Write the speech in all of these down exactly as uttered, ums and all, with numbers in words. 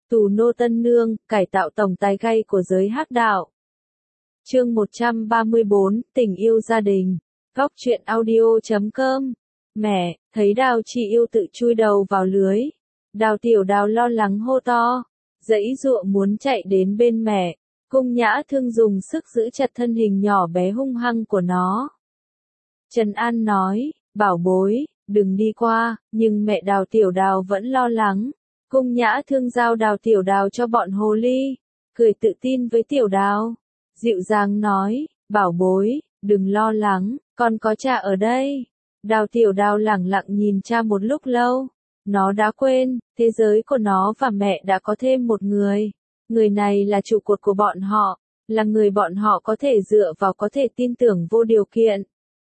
Tù nô tân nương, cải tạo tổng tài gay của giới hắc đạo. Chương một trăm ba mươi bốn, tình yêu gia đình. Góc truyện audio chấm com. Mẹ, thấy Đào Chị Yêu tự chui đầu vào lưới. Đào Tiểu Đào lo lắng hô to, giãy giụa muốn chạy đến bên mẹ. Cung Nhã Thương dùng sức giữ chặt thân hình nhỏ bé hung hăng của nó. Trần An nói, bảo bối, đừng đi qua, nhưng mẹ Đào Tiểu Đào vẫn lo lắng. Cung Nhã Thương giao Đào Tiểu Đào cho bọn hồ ly, cười tự tin với Tiểu Đào. Dịu dàng nói, bảo bối, đừng lo lắng, con có cha ở đây. Đào Tiểu Đào lẳng lặng nhìn cha một lúc lâu. Nó đã quên, thế giới của nó và mẹ đã có thêm một người. Người này là trụ cột của bọn họ, là người bọn họ có thể dựa vào, có thể tin tưởng vô điều kiện.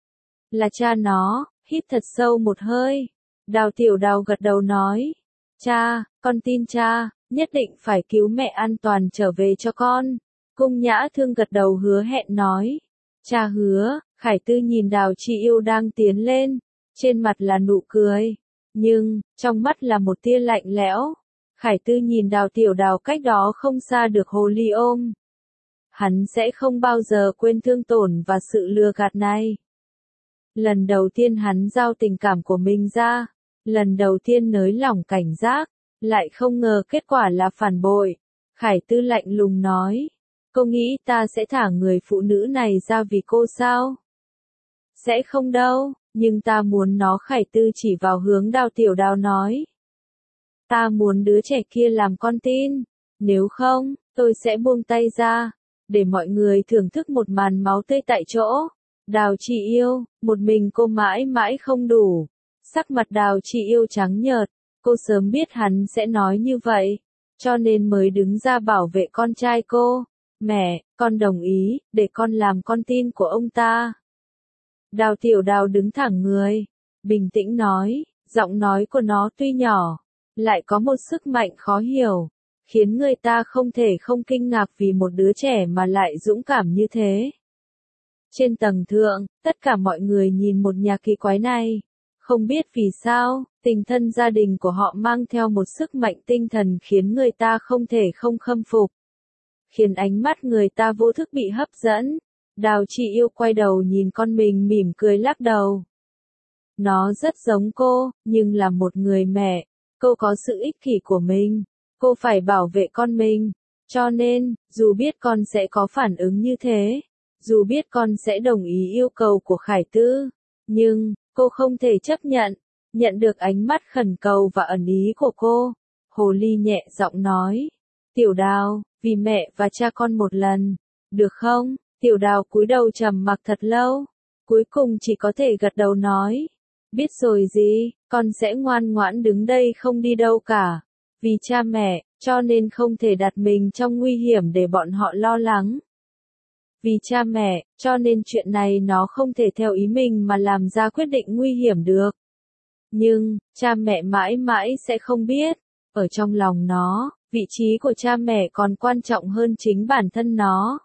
Là cha nó. Hít thật sâu một hơi. Đào Tiểu Đào gật đầu nói, cha, con tin cha, nhất định phải cứu mẹ an toàn trở về cho con. Cung Nhã Thương gật đầu hứa hẹn nói, cha hứa. Khải Tư nhìn Đào Chị Yêu đang tiến lên, trên mặt là nụ cười, nhưng trong mắt là một tia lạnh lẽo. Khải Tư nhìn Đào Tiểu Đào cách đó không xa được hồ ly ôm. Hắn sẽ không bao giờ quên thương tổn và sự lừa gạt này. Lần đầu tiên hắn giao tình cảm của mình ra, lần đầu tiên nới lỏng cảnh giác, lại không ngờ kết quả là phản bội. Khải Tư lạnh lùng nói, cô nghĩ ta sẽ thả người phụ nữ này ra vì cô sao? Sẽ không đâu, nhưng ta muốn nó. Khải Tư chỉ vào hướng Đào Tiểu Đào nói, ta muốn đứa trẻ kia làm con tin, nếu không, tôi sẽ buông tay ra, để mọi người thưởng thức một màn máu tươi tại chỗ. Đào Chị Yêu, một mình cô mãi mãi không đủ. Sắc mặt Đào Chị Yêu trắng nhợt, cô sớm biết hắn sẽ nói như vậy, cho nên mới đứng ra bảo vệ con trai cô. Mẹ, con đồng ý, để con làm con tin của ông ta. Đào Tiểu Đào đứng thẳng người, bình tĩnh nói, giọng nói của nó tuy nhỏ, lại có một sức mạnh khó hiểu, khiến người ta không thể không kinh ngạc vì một đứa trẻ mà lại dũng cảm như thế. Trên tầng thượng, tất cả mọi người nhìn một nhà kỳ quái này. Không biết vì sao, tình thân gia đình của họ mang theo một sức mạnh tinh thần khiến người ta không thể không khâm phục. Khiến ánh mắt người ta vô thức bị hấp dẫn. Đào Chị Yêu quay đầu nhìn con mình mỉm cười lắc đầu. Nó rất giống cô, nhưng là một người mẹ. Cô có sự ích kỷ của mình. Cô phải bảo vệ con mình. Cho nên, dù biết con sẽ có phản ứng như thế, dù biết con sẽ đồng ý yêu cầu của Khải Tư, nhưng, cô không thể chấp nhận. Nhận được ánh mắt khẩn cầu và ẩn ý của cô, hồ ly nhẹ giọng nói, Tiểu Đào, vì mẹ và cha con một lần, được không? Tiểu Đào cúi đầu trầm mặc thật lâu, cuối cùng chỉ có thể gật đầu nói, biết rồi gì, con sẽ ngoan ngoãn đứng đây không đi đâu cả. Vì cha mẹ, cho nên không thể đặt mình trong nguy hiểm để bọn họ lo lắng. Vì cha mẹ, cho nên chuyện này nó không thể theo ý mình mà làm ra quyết định nguy hiểm được. Nhưng, cha mẹ mãi mãi sẽ không biết, ở trong lòng nó, vị trí của cha mẹ còn quan trọng hơn chính bản thân nó.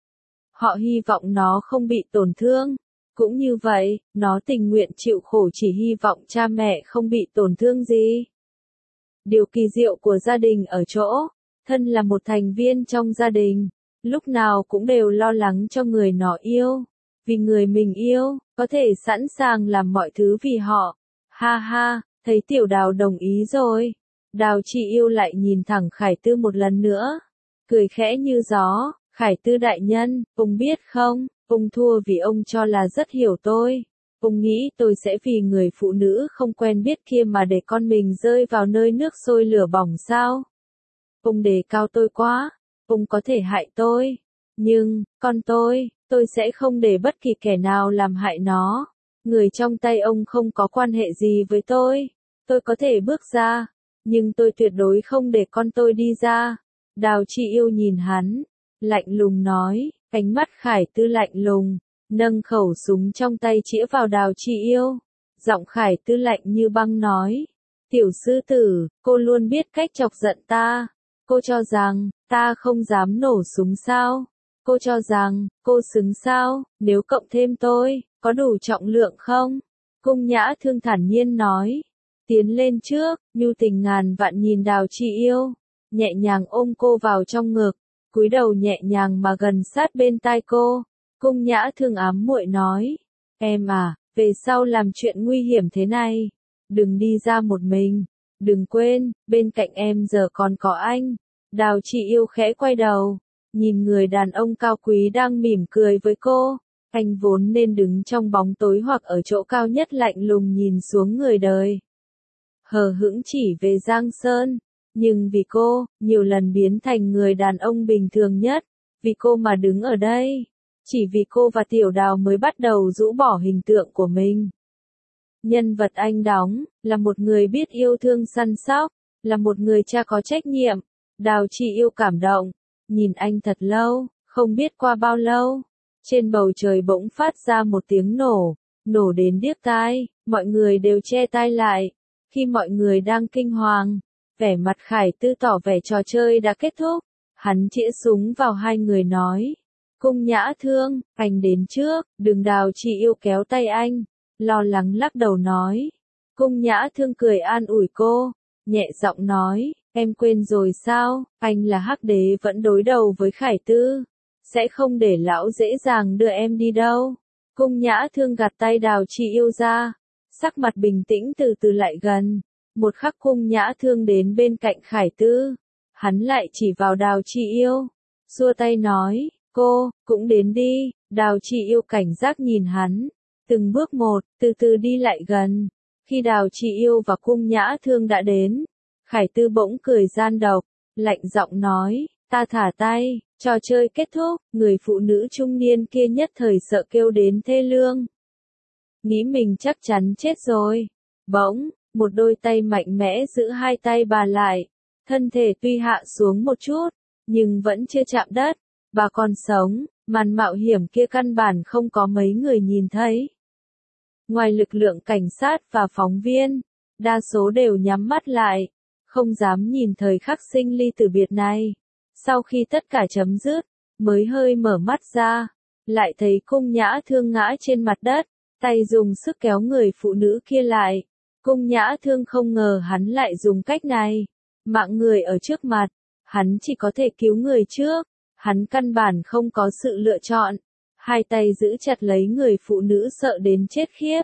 Họ hy vọng nó không bị tổn thương. Cũng như vậy, nó tình nguyện chịu khổ chỉ hy vọng cha mẹ không bị tổn thương gì. Điều kỳ diệu của gia đình ở chỗ, thân là một thành viên trong gia đình, lúc nào cũng đều lo lắng cho người nó yêu. Vì người mình yêu, có thể sẵn sàng làm mọi thứ vì họ. Ha ha, thấy Tiểu Đào đồng ý rồi. Đào Chị Yêu lại nhìn thẳng Khải Tư một lần nữa. Cười khẽ như gió, Khải Tư đại nhân, ông biết không, ông thua vì ông cho là rất hiểu tôi. Ông nghĩ tôi sẽ vì người phụ nữ không quen biết kia mà để con mình rơi vào nơi nước sôi lửa bỏng sao? Ông đề cao tôi quá, ông có thể hại tôi. Nhưng, con tôi, tôi sẽ không để bất kỳ kẻ nào làm hại nó. Người trong tay ông không có quan hệ gì với tôi. Tôi có thể bước ra, nhưng tôi tuyệt đối không để con tôi đi ra. Đào Chị Yêu nhìn hắn, lạnh lùng nói, ánh mắt Khải Tư lạnh lùng, nâng khẩu súng trong tay chĩa vào Đào Chị Yêu. Giọng Khải Tư lạnh như băng nói, tiểu sư tử, cô luôn biết cách chọc giận ta. Cô cho rằng, ta không dám nổ súng sao? Cô cho rằng, cô xứng sao, nếu cộng thêm tôi, có đủ trọng lượng không? Cung Nhã Thương thản nhiên nói. Tiến lên trước, nhu tình ngàn vạn nhìn Đào Chị Yêu. nhẹ nhàng ôm cô vào trong ngực, cúi đầu nhẹ nhàng mà gần sát bên tai cô. Cung Nhã Thương ám muội nói, em à, về sau làm chuyện nguy hiểm thế này, đừng đi ra một mình, đừng quên, bên cạnh em giờ còn có anh. Đào Chị Yêu khẽ quay đầu, nhìn người đàn ông cao quý đang mỉm cười với cô. Anh vốn nên đứng trong bóng tối hoặc ở chỗ cao nhất lạnh lùng nhìn xuống người đời. Hờ hững chỉ về Giang Sơn, nhưng vì cô, nhiều lần biến thành người đàn ông bình thường nhất, vì cô mà đứng ở đây. Chỉ vì cô và Tiểu Đào mới bắt đầu rũ bỏ hình tượng của mình. Nhân vật anh đóng, là một người biết yêu thương săn sóc, là một người cha có trách nhiệm. Đào Chị Yêu cảm động, nhìn anh thật lâu, không biết qua bao lâu. Trên bầu trời bỗng phát ra một tiếng nổ, nổ đến điếc tai, mọi người đều che tai lại. Khi mọi người đang kinh hoàng, vẻ mặt Khải Tư tỏ vẻ trò chơi đã kết thúc. Hắn chĩa súng vào hai người nói, Cung Nhã Thương, anh đến trước, đừng. Đào Chị Yêu kéo tay anh, lo lắng lắc đầu nói. Cung Nhã Thương cười an ủi cô, nhẹ giọng nói, em quên rồi sao, anh là Hắc Đế vẫn đối đầu với Khải Tư, sẽ không để lão dễ dàng đưa em đi đâu. Cung Nhã Thương gạt tay Đào Chị Yêu ra, sắc mặt bình tĩnh từ từ lại gần. Một khắc Cung Nhã Thương đến bên cạnh Khải Tư, hắn lại chỉ vào Đào Chị Yêu, xua tay nói, cô, cũng đến đi. Đào Chị Yêu cảnh giác nhìn hắn, từng bước một, từ từ đi lại gần. Khi Đào Chị Yêu và Cung Nhã Thương đã đến, Khải Tư bỗng cười gian độc, lạnh giọng nói, ta thả tay. Trò chơi kết thúc, người phụ nữ trung niên kia nhất thời sợ kêu đến thê lương. Nghĩ mình chắc chắn chết rồi. Bỗng, một đôi tay mạnh mẽ giữ hai tay bà lại. Thân thể tuy hạ xuống một chút, nhưng vẫn chưa chạm đất. Bà còn sống, màn mạo hiểm kia căn bản không có mấy người nhìn thấy. Ngoài lực lượng cảnh sát và phóng viên, đa số đều nhắm mắt lại, không dám nhìn thời khắc sinh ly tử biệt này. Sau khi tất cả chấm dứt, mới hơi mở mắt ra, lại thấy Cung Nhã Thương ngã trên mặt đất, tay dùng sức kéo người phụ nữ kia lại. Cung Nhã Thương không ngờ hắn lại dùng cách này. Mạng người ở trước mặt, hắn chỉ có thể cứu người trước, hắn căn bản không có sự lựa chọn. Hai tay giữ chặt lấy người phụ nữ sợ đến chết khiếp.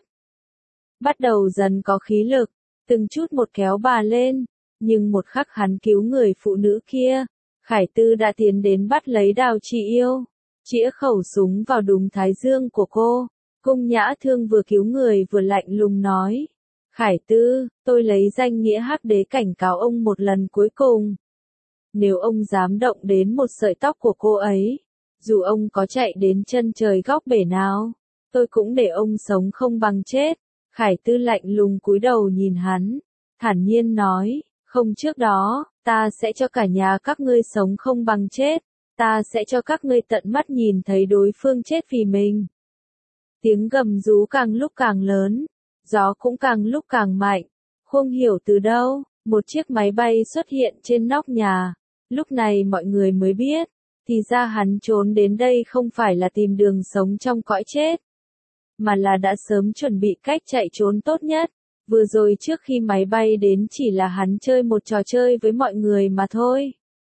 Bắt đầu dần có khí lực, từng chút một kéo bà lên, nhưng một khắc hắn cứu người phụ nữ kia, Khải Tư đã tiến đến bắt lấy Đào Chị Yêu, chĩa khẩu súng vào đùng thái dương của cô. Cung Nhã Thương vừa cứu người vừa lạnh lùng nói, Khải Tư, tôi lấy danh nghĩa Hắc Đế cảnh cáo ông một lần cuối cùng. Nếu ông dám động đến một sợi tóc của cô ấy, dù ông có chạy đến chân trời góc bể nào, tôi cũng để ông sống không bằng chết. Khải Tư lạnh lùng cúi đầu nhìn hắn, thản nhiên nói, không, trước đó, ta sẽ cho cả nhà các ngươi sống không bằng chết, ta sẽ cho các ngươi tận mắt nhìn thấy đối phương chết vì mình. Tiếng gầm rú càng lúc càng lớn, gió cũng càng lúc càng mạnh, không hiểu từ đâu, một chiếc máy bay xuất hiện trên nóc nhà. Lúc này mọi người mới biết, thì ra hắn trốn đến đây không phải là tìm đường sống trong cõi chết, mà là đã sớm chuẩn bị cách chạy trốn tốt nhất. Vừa rồi trước khi máy bay đến chỉ là hắn chơi một trò chơi với mọi người mà thôi.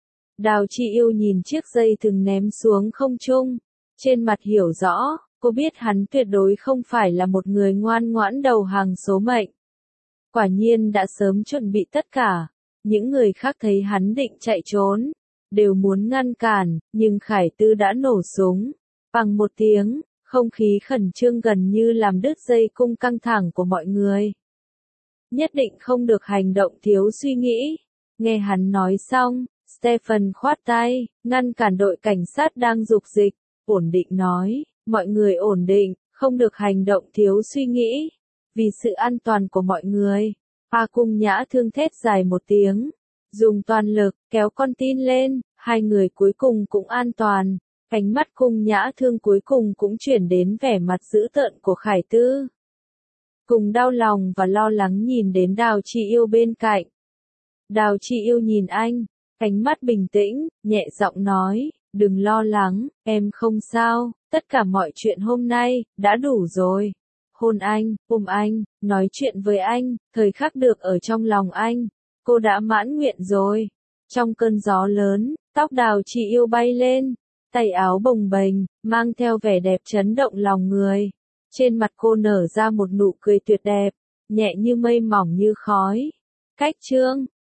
Đào Chị Yêu nhìn chiếc dây thừng ném xuống không trung, trên mặt hiểu rõ, cô biết hắn tuyệt đối không phải là một người ngoan ngoãn đầu hàng số mệnh. Quả nhiên đã sớm chuẩn bị tất cả. Những người khác thấy hắn định chạy trốn, đều muốn ngăn cản, nhưng Khải Tư đã nổ súng. Bằng một tiếng, không khí khẩn trương gần như làm đứt dây cung căng thẳng của mọi người. Nhất định không được hành động thiếu suy nghĩ. Nghe hắn nói xong, Stephen khoát tay, ngăn cản đội cảnh sát đang dục dịch, ổn định nói, mọi người ổn định, không được hành động thiếu suy nghĩ. Vì sự an toàn của mọi người. A Cung Nhã Thương thét dài một tiếng, dùng toàn lực, kéo con tin lên, hai người cuối cùng cũng an toàn. Ánh mắt Cung Nhã Thương cuối cùng cũng chuyển đến vẻ mặt dữ tợn của Khải Tư. Cùng đau lòng và lo lắng nhìn đến Đào Chị Yêu bên cạnh. Đào Chị Yêu nhìn anh, ánh mắt bình tĩnh, nhẹ giọng nói, đừng lo lắng, em không sao, tất cả mọi chuyện hôm nay, đã đủ rồi. Hôn anh, ôm anh, nói chuyện với anh, thời khắc được ở trong lòng anh, cô đã mãn nguyện rồi. Trong cơn gió lớn, tóc Đào Chị Yêu bay lên, tay áo bồng bềnh, mang theo vẻ đẹp chấn động lòng người. Trên mặt cô nở ra một nụ cười tuyệt đẹp, nhẹ như mây mỏng như khói. Cách chương